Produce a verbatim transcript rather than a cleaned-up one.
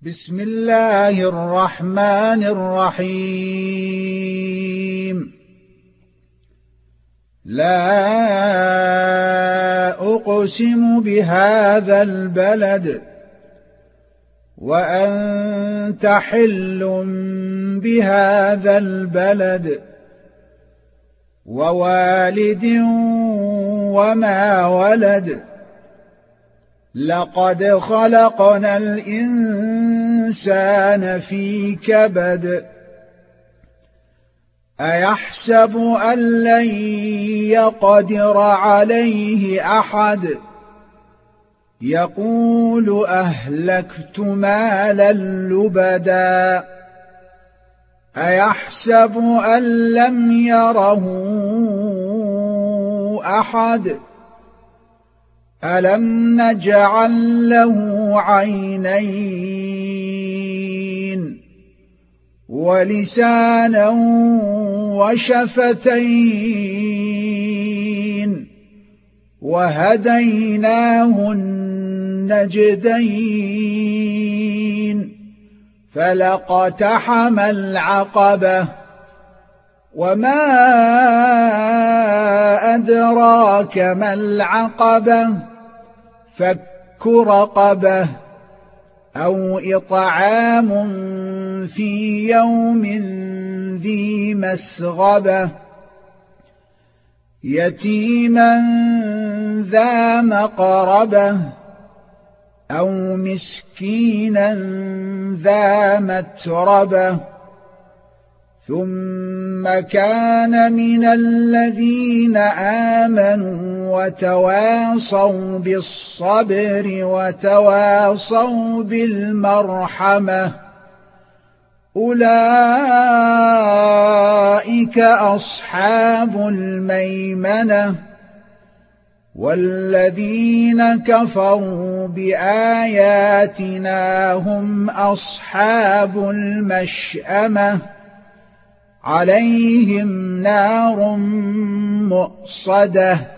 بسم الله الرحمن الرحيم. لا أقسم بهذا البلد وأنت حل بهذا البلد ووالد وما ولد. لقد خلقنا الإنسان في كبد. أيحسب أن لن يقدر عليه أحد. يقول أهلكت مالا لبدا. أيحسب أن لم يره أحد. ألم نجعل له عينين ولسانا وشفتين وهديناه النجدين. فلاقتحم العقبة وما أدراك ما العقبة. فك رقبة أو إطعام في يوم ذي مسغبة يتيما ذا مقربة أو مسكينا ذا متربة. ثم كان من الذين آمنوا وتواصوا بالصبر وتواصوا بالمرحمة أولئك أصحاب الميمنة. والذين كفروا بآياتنا هم أصحاب المشأمة عليهم نار مؤصدة.